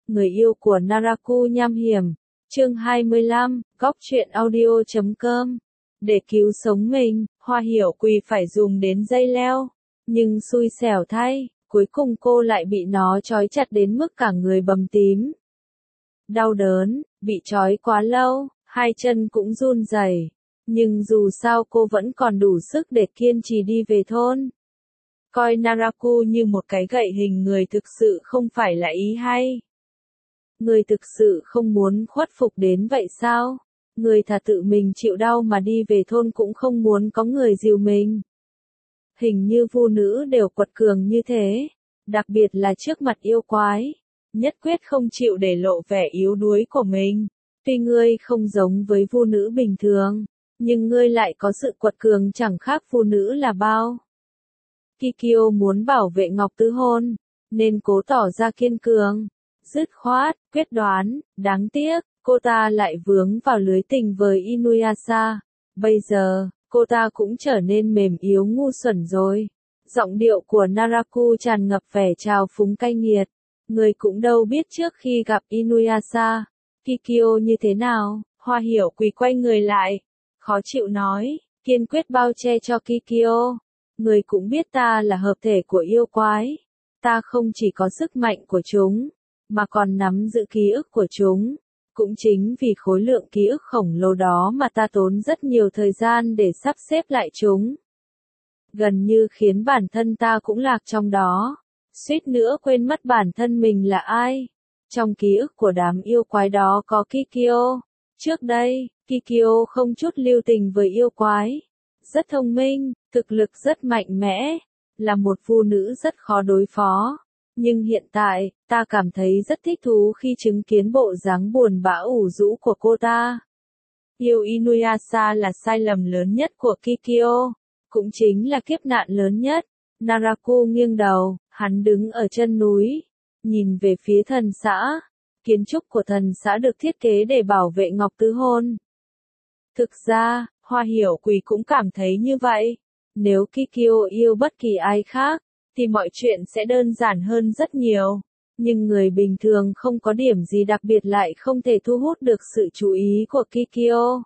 người yêu của Naraku nham hiểm. Chương 25, góc truyện audio.com. Để cứu sống mình, Hoa Hiểu Quỳ phải dùng đến dây leo. Nhưng xui xẻo thay, cuối cùng cô lại bị nó trói chặt đến mức cả người bầm tím. Đau đớn, bị trói quá lâu, hai chân cũng run rẩy. Nhưng dù sao cô vẫn còn đủ sức để kiên trì đi về thôn. Coi Naraku như một cái gậy hình người thực sự không phải là ý hay. Người thực sự không muốn khuất phục đến vậy sao? Người thà tự mình chịu đau mà đi về thôn cũng không muốn có người dìu mình. Hình như phụ nữ đều quật cường như thế, đặc biệt là trước mặt yêu quái, nhất quyết không chịu để lộ vẻ yếu đuối của mình. Tuy ngươi không giống với phụ nữ bình thường, nhưng ngươi lại có sự quật cường chẳng khác phụ nữ là bao. Kikyo muốn bảo vệ Ngọc Tứ Hôn, nên cố tỏ ra kiên cường, dứt khoát, quyết đoán, đáng tiếc, cô ta lại vướng vào lưới tình với Inuyasha. Bây giờ, cô ta cũng trở nên mềm yếu ngu xuẩn rồi. Giọng điệu của Naraku tràn ngập vẻ trào phúng cay nghiệt. Người cũng đâu biết trước khi gặp Inuyasha, Kikyo như thế nào. Hoa Hiểu Quỳ quay người lại, khó chịu nói, kiên quyết bao che cho Kikyo. Người cũng biết ta là hợp thể của yêu quái. Ta không chỉ có sức mạnh của chúng, mà còn nắm giữ ký ức của chúng. Cũng chính vì khối lượng ký ức khổng lồ đó mà ta tốn rất nhiều thời gian để sắp xếp lại chúng. Gần như khiến bản thân ta cũng lạc trong đó. Suýt nữa quên mất bản thân mình là ai. Trong ký ức của đám yêu quái đó có Kikyo. Trước đây, Kikyo không chút lưu tình với yêu quái. Rất thông minh, thực lực rất mạnh mẽ, là một phụ nữ rất khó đối phó. Nhưng hiện tại, ta cảm thấy rất thích thú khi chứng kiến bộ dáng buồn bã ủ rũ của cô ta. Yêu Inuyasha là sai lầm lớn nhất của Kikyo, cũng chính là kiếp nạn lớn nhất. Naraku nghiêng đầu, hắn đứng ở chân núi, nhìn về phía thần xã. Kiến trúc của thần xã được thiết kế để bảo vệ Ngọc Tứ Hôn. Thực ra, Hoa Hiểu Quỳ cũng cảm thấy như vậy. Nếu Kikyo yêu bất kỳ ai khác, thì mọi chuyện sẽ đơn giản hơn rất nhiều. Nhưng người bình thường không có điểm gì đặc biệt lại không thể thu hút được sự chú ý của Kikyo.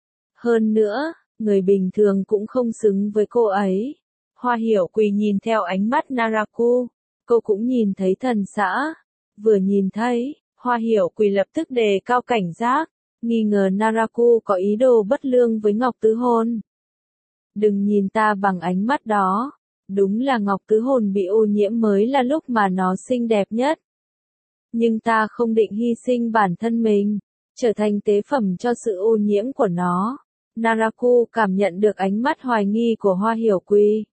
Hơn nữa, người bình thường cũng không xứng với cô ấy. Hoa Hiểu Quỳ nhìn theo ánh mắt Naraku. Cô cũng nhìn thấy thần xã. Vừa nhìn thấy, Hoa Hiểu Quỳ lập tức đề cao cảnh giác, nghi ngờ Naraku có ý đồ bất lương với Ngọc Tứ Hôn. Đừng nhìn ta bằng ánh mắt đó. Đúng là Ngọc Tứ Hồn bị ô nhiễm mới là lúc mà nó xinh đẹp nhất. Nhưng ta không định hy sinh bản thân mình, trở thành tế phẩm cho sự ô nhiễm của nó. Naraku cảm nhận được ánh mắt hoài nghi của Hoa Hiểu Quỳ.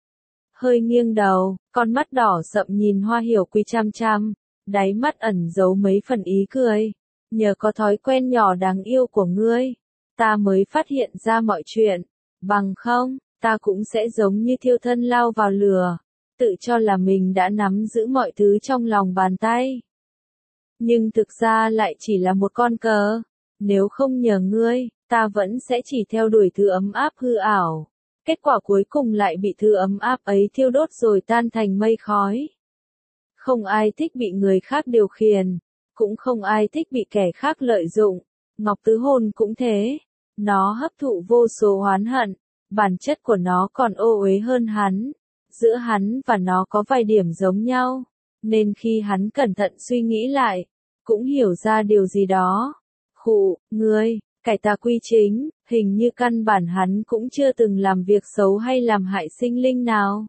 Hơi nghiêng đầu, con mắt đỏ sậm nhìn Hoa Hiểu Quỳ chăm chăm, đáy mắt ẩn giấu mấy phần ý cười. Nhờ có thói quen nhỏ đáng yêu của ngươi, ta mới phát hiện ra mọi chuyện. Bằng không, ta cũng sẽ giống như thiêu thân lao vào lửa, tự cho là mình đã nắm giữ mọi thứ trong lòng bàn tay. Nhưng thực ra lại chỉ là một con cờ. Nếu không nhờ ngươi, ta vẫn sẽ chỉ theo đuổi thứ ấm áp hư ảo. Kết quả cuối cùng lại bị thứ ấm áp ấy thiêu đốt rồi tan thành mây khói. Không ai thích bị người khác điều khiển, cũng không ai thích bị kẻ khác lợi dụng. Ngọc Tứ Hôn cũng thế. Nó hấp thụ vô số oán hận. Bản chất của nó còn ô uế hơn hắn. Giữa hắn và nó có vài điểm giống nhau. Nên khi hắn cẩn thận suy nghĩ lại, cũng hiểu ra điều gì đó. Khụ, ngươi, cải tà quy chính, hình như căn bản hắn cũng chưa từng làm việc xấu hay làm hại sinh linh nào.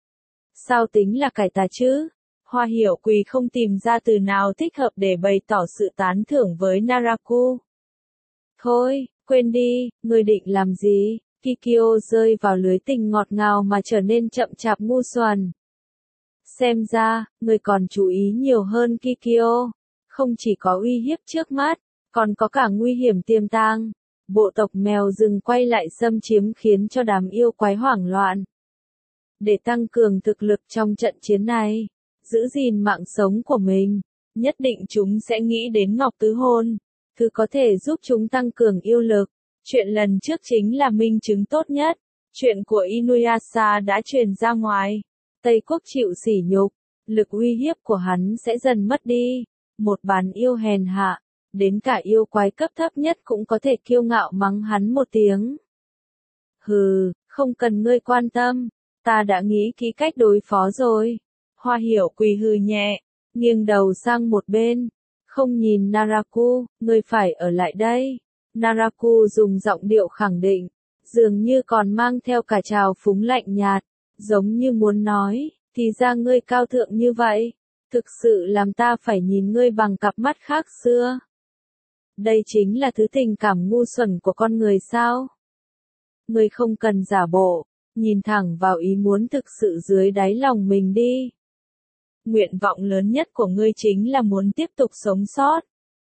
Sao tính là cải tà chứ? Hoa Hiểu Quỳ không tìm ra từ nào thích hợp để bày tỏ sự tán thưởng với Naraku. Thôi, quên đi, ngươi định làm gì? Kikyo rơi vào lưới tình ngọt ngào mà trở nên chậm chạp ngu xuẩn. Xem ra, người còn chú ý nhiều hơn Kikyo. Không chỉ có uy hiếp trước mắt, còn có cả nguy hiểm tiềm tàng. Bộ tộc mèo rừng quay lại xâm chiếm khiến cho đám yêu quái hoảng loạn. Để tăng cường thực lực trong trận chiến này, giữ gìn mạng sống của mình, nhất định chúng sẽ nghĩ đến Ngọc Tứ Hôn, thứ có thể giúp chúng tăng cường yêu lực. Chuyện lần trước chính là minh chứng tốt nhất. Chuyện của Inuyasha đã truyền ra ngoài. Tây Quốc chịu sỉ nhục, lực uy hiếp của hắn sẽ dần mất đi. một bán yêu hèn hạ, đến cả yêu quái cấp thấp nhất cũng có thể kiêu ngạo mắng hắn một tiếng. Hừ, không cần ngươi quan tâm, ta đã nghĩ kỹ cách đối phó rồi. Hoa Hiểu Quỳ hừ nhẹ, nghiêng đầu sang một bên, không nhìn Naraku, ngươi phải ở lại đây. Naraku dùng giọng điệu khẳng định, dường như còn mang theo cả trào phúng lạnh nhạt, giống như muốn nói, thì ra ngươi cao thượng như vậy, thực sự làm ta phải nhìn ngươi bằng cặp mắt khác xưa. Đây chính là thứ tình cảm ngu xuẩn của con người sao? Ngươi không cần giả bộ, nhìn thẳng vào ý muốn thực sự dưới đáy lòng mình đi. Nguyện vọng lớn nhất của ngươi chính là muốn tiếp tục sống sót.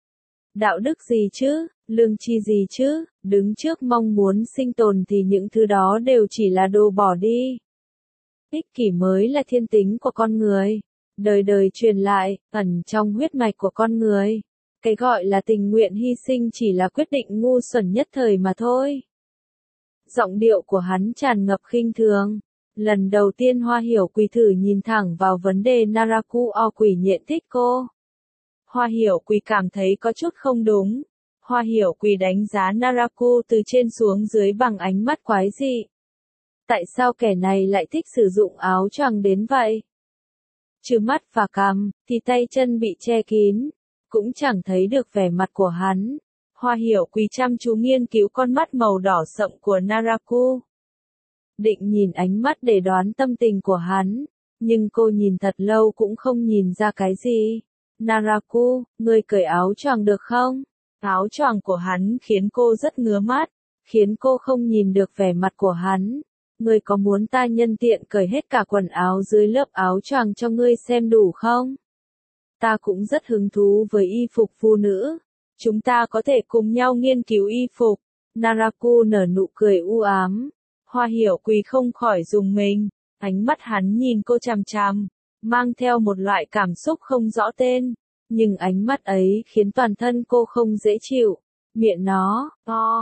Đạo đức gì chứ, lương tri gì chứ, đứng trước mong muốn sinh tồn thì những thứ đó đều chỉ là đồ bỏ đi. Ích kỷ mới là thiên tính của con người, đời đời truyền lại, ẩn trong huyết mạch của con người. Cái gọi là tình nguyện hy sinh chỉ là quyết định ngu xuẩn nhất thời mà thôi. Giọng điệu của hắn tràn ngập khinh thường. Lần đầu tiên Hoa Hiểu Quỳ thử nhìn thẳng vào vấn đề Naraku quỷ nhện thích cô. Hoa Hiểu Quỳ cảm thấy có chút không đúng. Hoa Hiểu Quỳ đánh giá Naraku từ trên xuống dưới bằng ánh mắt quái dị. Tại sao kẻ này lại thích sử dụng áo choàng đến vậy? Trừ mắt và cằm, thì tay chân bị che kín, cũng chẳng thấy được vẻ mặt của hắn. Hoa Hiểu Quỳ chăm chú nghiên cứu con mắt màu đỏ sậm của Naraku. Định nhìn ánh mắt để đoán tâm tình của hắn, nhưng cô nhìn thật lâu cũng không nhìn ra cái gì. Naraku, ngươi cởi áo choàng được không? Áo choàng của hắn khiến cô rất ngứa mắt, khiến cô không nhìn được vẻ mặt của hắn. Ngươi có muốn ta nhân tiện cởi hết cả quần áo dưới lớp áo choàng cho ngươi xem đủ không? Ta cũng rất hứng thú với y phục phụ nữ. Chúng ta có thể cùng nhau nghiên cứu y phục. Naraku nở nụ cười u ám. Hoa Hiểu Quỳ không khỏi rùng mình. Ánh mắt hắn nhìn cô chằm chằm, mang theo một loại cảm xúc không rõ tên. Nhưng ánh mắt ấy khiến toàn thân cô không dễ chịu. Miệng nó,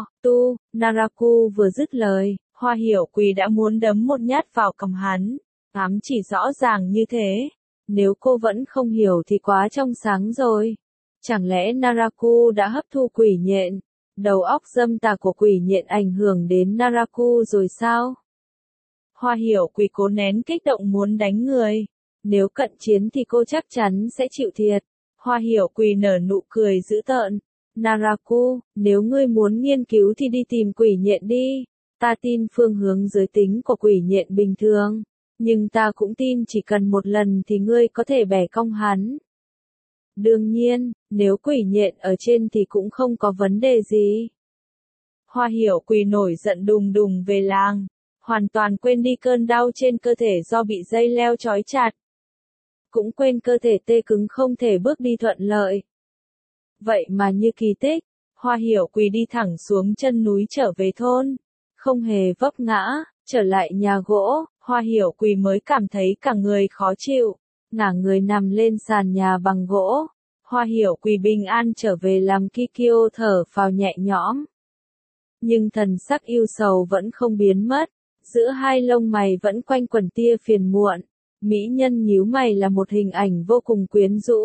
Naraku vừa dứt lời, Hoa Hiểu Quỳ đã muốn đấm một nhát vào cằm hắn. Ám chỉ rõ ràng như thế. Nếu cô vẫn không hiểu thì quá trong sáng rồi. Chẳng lẽ Naraku đã hấp thu quỷ nhện? Đầu óc dâm tà của quỷ nhện ảnh hưởng đến Naraku rồi sao? Hoa Hiểu Quỳ cố nén kích động muốn đánh người. Nếu cận chiến thì cô chắc chắn sẽ chịu thiệt. Hoa Hiểu Quỳ nở nụ cười dữ tợn. Naraku, nếu ngươi muốn nghiên cứu thì đi tìm quỷ nhện đi. Ta tin phương hướng giới tính của quỷ nhện bình thường. Nhưng ta cũng tin chỉ cần một lần thì ngươi có thể bẻ cong hắn. Đương nhiên, nếu quỷ nhện ở trên thì cũng không có vấn đề gì. Hoa Hiểu Quỳ nổi giận đùng đùng về làng, hoàn toàn quên đi cơn đau trên cơ thể do bị dây leo trói chặt. Cũng quên cơ thể tê cứng không thể bước đi thuận lợi. Vậy mà như kỳ tích, Hoa Hiểu Quỳ đi thẳng xuống chân núi trở về thôn, không hề vấp ngã, trở lại nhà gỗ, Hoa Hiểu Quỳ mới cảm thấy cả người khó chịu, ngả người nằm lên sàn nhà bằng gỗ. Hoa Hiểu Quỳ bình an trở về làm Kikyo thở phào nhẹ nhõm. Nhưng thần sắc yêu sầu vẫn không biến mất, giữa hai lông mày vẫn quanh quẩn tia phiền muộn. Mỹ nhân nhíu mày là một hình ảnh vô cùng quyến rũ.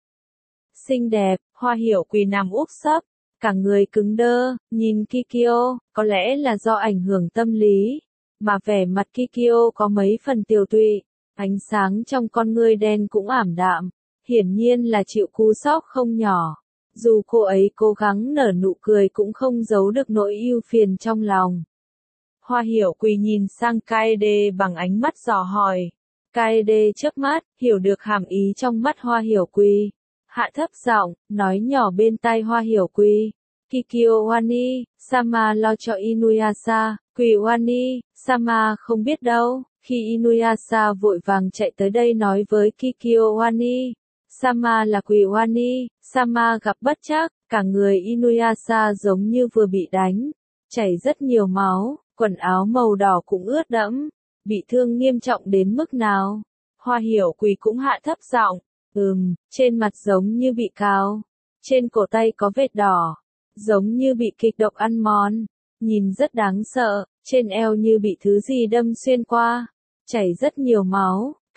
Xinh đẹp, Hoa Hiểu Quỳ nằm úp sấp, cả người cứng đơ, nhìn Kikyo, có lẽ là do ảnh hưởng tâm lý, mà vẻ mặt Kikyo có mấy phần tiều tụy, ánh sáng trong con ngươi đen cũng ảm đạm, hiển nhiên là chịu cú sốc không nhỏ. Dù cô ấy cố gắng nở nụ cười cũng không giấu được nỗi ưu phiền trong lòng. Hoa Hiểu Quỳ nhìn sang Kaede bằng ánh mắt dò hỏi. Kaede chớp mắt, hiểu được hàm ý trong mắt Hoa Hiểu Quỳ. Hạ thấp giọng, nói nhỏ bên tai Hoa Hiểu Quỳ. Kikyo Wani, Sama lo cho Inuyasha, Quỳ Wani, Sama không biết đâu. Khi Inuyasha vội vàng chạy tới đây nói với Kikyo Wani, Sama là Quỳ Wani, Sama gặp bất trắc, cả người Inuyasha giống như vừa bị đánh, chảy rất nhiều máu, quần áo màu đỏ cũng ướt đẫm, bị thương nghiêm trọng đến mức nào? Hoa Hiểu Quỳ cũng hạ thấp giọng, trên mặt giống như bị cào, trên cổ tay có vết đỏ, giống như bị kịch độc ăn mòn, nhìn rất đáng sợ, trên eo như bị thứ gì đâm xuyên qua, chảy rất nhiều máu,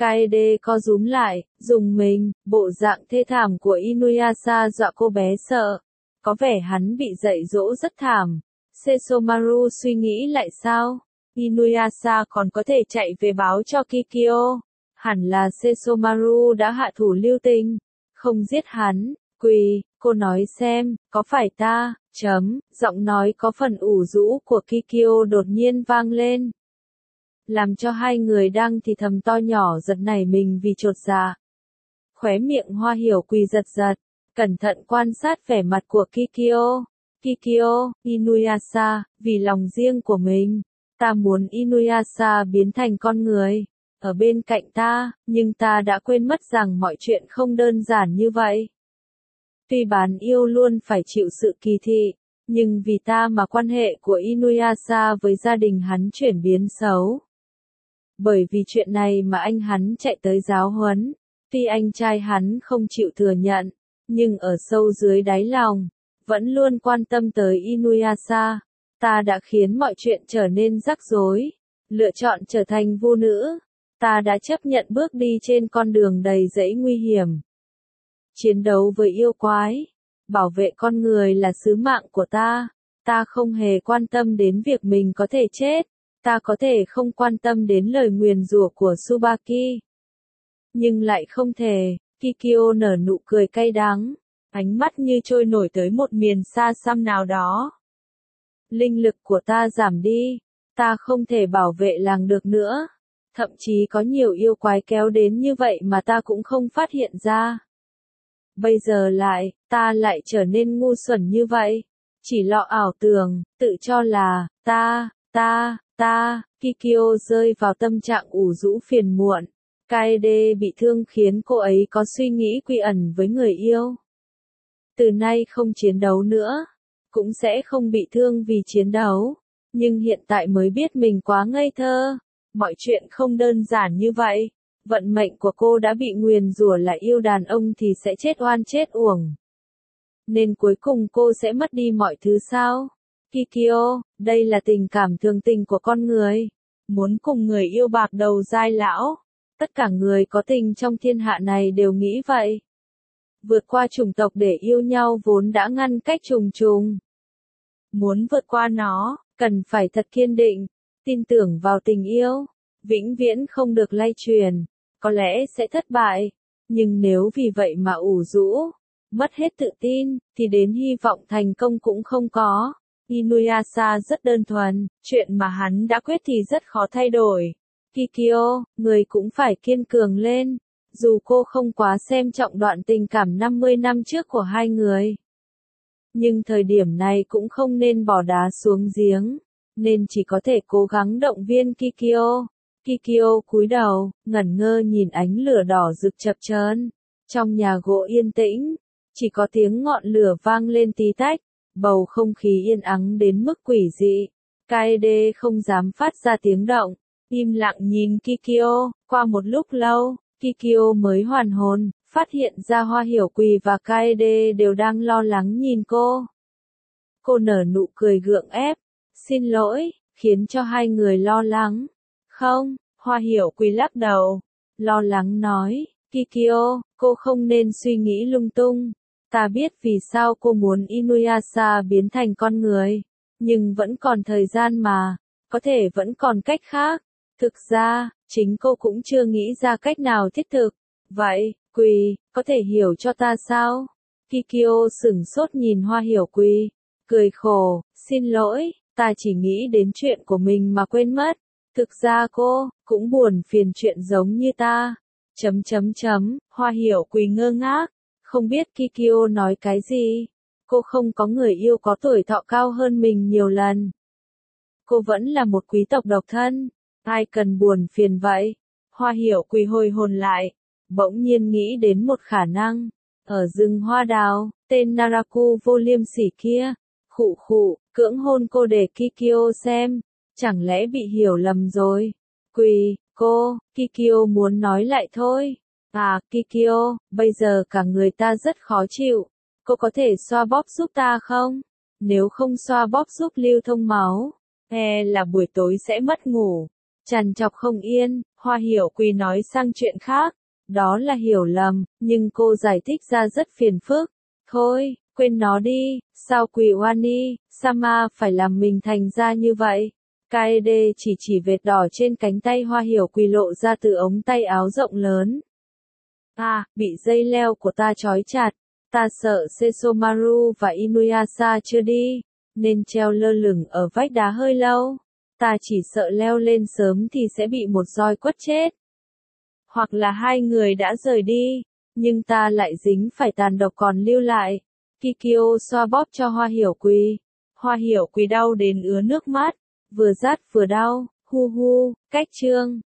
Kaede co rúm lại, dùng mình, bộ dạng thê thảm của Inuyasha dọa cô bé sợ. Có vẻ hắn bị dạy dỗ rất thảm. Sesomaru suy nghĩ lại sao? Inuyasha còn có thể chạy về báo cho Kikyo. Hẳn là Sesomaru đã hạ thủ lưu tình. Không giết hắn. Quỳ, cô nói xem, có phải ta, giọng nói có phần ủ rũ của Kikyo đột nhiên vang lên. Làm cho hai người đang thì thầm to nhỏ giật nảy mình vì chột dạ. Khóe miệng Hoa Hiểu Quỳ giật giật, cẩn thận quan sát vẻ mặt của Kikyo. Kikyo, Inuyasha, vì lòng riêng của mình, ta muốn Inuyasha biến thành con người, ở bên cạnh ta, nhưng ta đã quên mất rằng mọi chuyện không đơn giản như vậy. Tuy bán yêu luôn phải chịu sự kỳ thị, nhưng vì ta mà quan hệ của Inuyasha với gia đình hắn chuyển biến xấu. Bởi vì chuyện này mà anh hắn chạy tới giáo huấn, tuy anh trai hắn không chịu thừa nhận, nhưng ở sâu dưới đáy lòng, vẫn luôn quan tâm tới Inuyasha. Ta đã khiến mọi chuyện trở nên rắc rối, lựa chọn trở thành vu nữ. Ta đã chấp nhận bước đi trên con đường đầy rẫy nguy hiểm. Chiến đấu với yêu quái, bảo vệ con người là sứ mạng của ta. Ta không hề quan tâm đến việc mình có thể chết. Ta có thể không quan tâm đến lời nguyền rủa của Tsubaki. Nhưng lại không thể. Kikyo nở nụ cười cay đắng, ánh mắt như trôi nổi tới một miền xa xăm nào đó. Linh lực của ta giảm đi. Ta không thể bảo vệ làng được nữa. Thậm chí có nhiều yêu quái kéo đến như vậy mà ta cũng không phát hiện ra. Bây giờ ta lại trở nên ngu xuẩn như vậy. Chỉ lo ảo tưởng, tự cho là, Kikyo rơi vào tâm trạng ủ rũ phiền muộn. Kaede bị thương khiến cô ấy có suy nghĩ quy ẩn với người yêu. Từ nay không chiến đấu nữa, cũng sẽ không bị thương vì chiến đấu. Nhưng hiện tại mới biết mình quá ngây thơ. Mọi chuyện không đơn giản như vậy. Vận mệnh của cô đã bị nguyền rủa là yêu đàn ông thì sẽ chết oan chết uổng. Nên cuối cùng cô sẽ mất đi mọi thứ sao? Kikyo, đây là tình cảm thường tình của con người. Muốn cùng người yêu bạc đầu dai lão. Tất cả người có tình trong thiên hạ này đều nghĩ vậy. Vượt qua chủng tộc để yêu nhau vốn đã ngăn cách trùng trùng. Muốn vượt qua nó, cần phải thật kiên định, tin tưởng vào tình yêu, vĩnh viễn không được lay truyền, có lẽ sẽ thất bại, nhưng nếu vì vậy mà ủ rũ, mất hết tự tin, thì đến hy vọng thành công cũng không có. Inuyasha rất đơn thuần, chuyện mà hắn đã quyết thì rất khó thay đổi. Kikyo, người cũng phải kiên cường lên, dù cô không quá xem trọng đoạn tình cảm 50 năm trước của hai người. Nhưng thời điểm này cũng không nên bỏ đá xuống giếng, nên chỉ có thể cố gắng động viên Kikyo. Kikyo cúi đầu, ngẩn ngơ nhìn ánh lửa đỏ rực chập chờn. Trong nhà gỗ yên tĩnh, chỉ có tiếng ngọn lửa vang lên tí tách, bầu không khí yên ắng đến mức quỷ dị. Kaede không dám phát ra tiếng động, im lặng nhìn Kikyo. Qua một lúc lâu, Kikyo mới hoàn hồn, phát hiện ra Hoa Hiểu Quỳ và Kaede đều đang lo lắng nhìn cô. Cô nở nụ cười gượng ép, xin lỗi, khiến cho hai người lo lắng. Không, Hoa Hiểu Quỳ lắc đầu, lo lắng nói, Kikyo, cô không nên suy nghĩ lung tung. Ta biết vì sao cô muốn Inuyasha biến thành con người, nhưng vẫn còn thời gian mà, có thể vẫn còn cách khác. Thực ra, chính cô cũng chưa nghĩ ra cách nào thiết thực. Vậy, Quỳ, có thể hiểu cho ta sao? Kikyo sửng sốt nhìn Hoa Hiểu Quỳ, cười khổ, xin lỗi, ta chỉ nghĩ đến chuyện của mình mà quên mất. Thực ra cô, cũng buồn phiền chuyện giống như ta. Hoa Hiểu Quỳ ngơ ngác, không biết Kikyo nói cái gì. Cô không có người yêu có tuổi thọ cao hơn mình nhiều lần. Cô vẫn là một quý tộc độc thân. Ai cần buồn phiền vậy? Hoa Hiểu Quỳ hồi hồn lại, bỗng nhiên nghĩ đến một khả năng. Ở rừng hoa đào, tên Naraku vô liêm sỉ kia, cưỡng hôn cô để Kikyo xem. Chẳng lẽ bị hiểu lầm rồi? Quỳ, Kikyo muốn nói lại thôi. À, Kikyo, bây giờ cả người ta rất khó chịu. Cô có thể xoa bóp giúp ta không? Nếu không xoa bóp giúp lưu thông máu, là buổi tối sẽ mất ngủ. Trằn trọc không yên, Hoa Hiểu Quỳ nói sang chuyện khác. Đó là hiểu lầm, nhưng cô giải thích ra rất phiền phức. Thôi, quên nó đi, sao Quỳ Wani, Sama phải làm mình thành ra như vậy? Kaede chỉ vệt đỏ trên cánh tay Hoa Hiểu Quỳ lộ ra từ ống tay áo rộng lớn. À, bị dây leo của ta trói chặt. Ta sợ Sesomaru và Inuyasha chưa đi, nên treo lơ lửng ở vách đá hơi lâu. Ta chỉ sợ leo lên sớm thì sẽ bị một roi quất chết. Hoặc là hai người đã rời đi, nhưng ta lại dính phải tàn độc còn lưu lại. Kikyo xoa bóp cho Hoa Hiểu Quỳ. Hoa Hiểu Quỳ đau đến ứa nước mắt, vừa rát vừa đau, hu hu, cách chương.